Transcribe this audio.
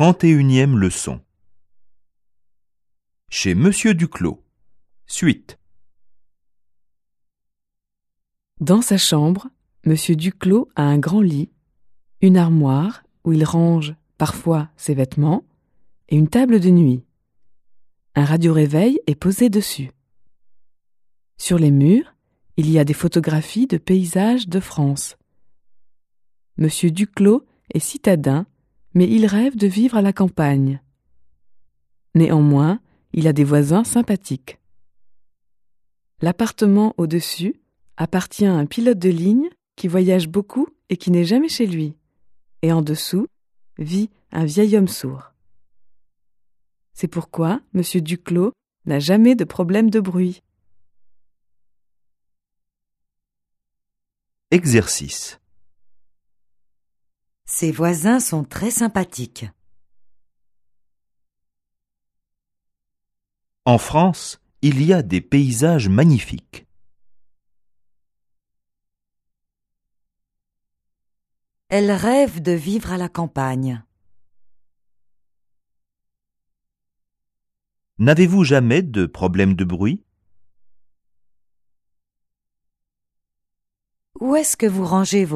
31e leçon. Chez Monsieur Duclos. Suite. Dans sa chambre, Monsieur Duclos a un grand lit, une armoire où il range parfois ses vêtements et une table de nuit. Un radio-réveil est posé dessus. Sur les murs, il y a des photographies de paysages de France. Monsieur Duclos est citadin, mais il rêve de vivre à la campagne. Néanmoins, il a des voisins sympathiques. L'appartement au-dessus appartient à un pilote de ligne qui voyage beaucoup et qui n'est jamais chez lui. Et en dessous vit un vieil homme sourd. C'est pourquoi Monsieur Duclos n'a jamais de problème de bruit. Exercice. Ses voisins sont très sympathiques. En France, il y a des paysages magnifiques. Elle rêve de vivre à la campagne. N'avez-vous jamais de problème de bruit? Où est-ce que vous rangez vos vêtements ?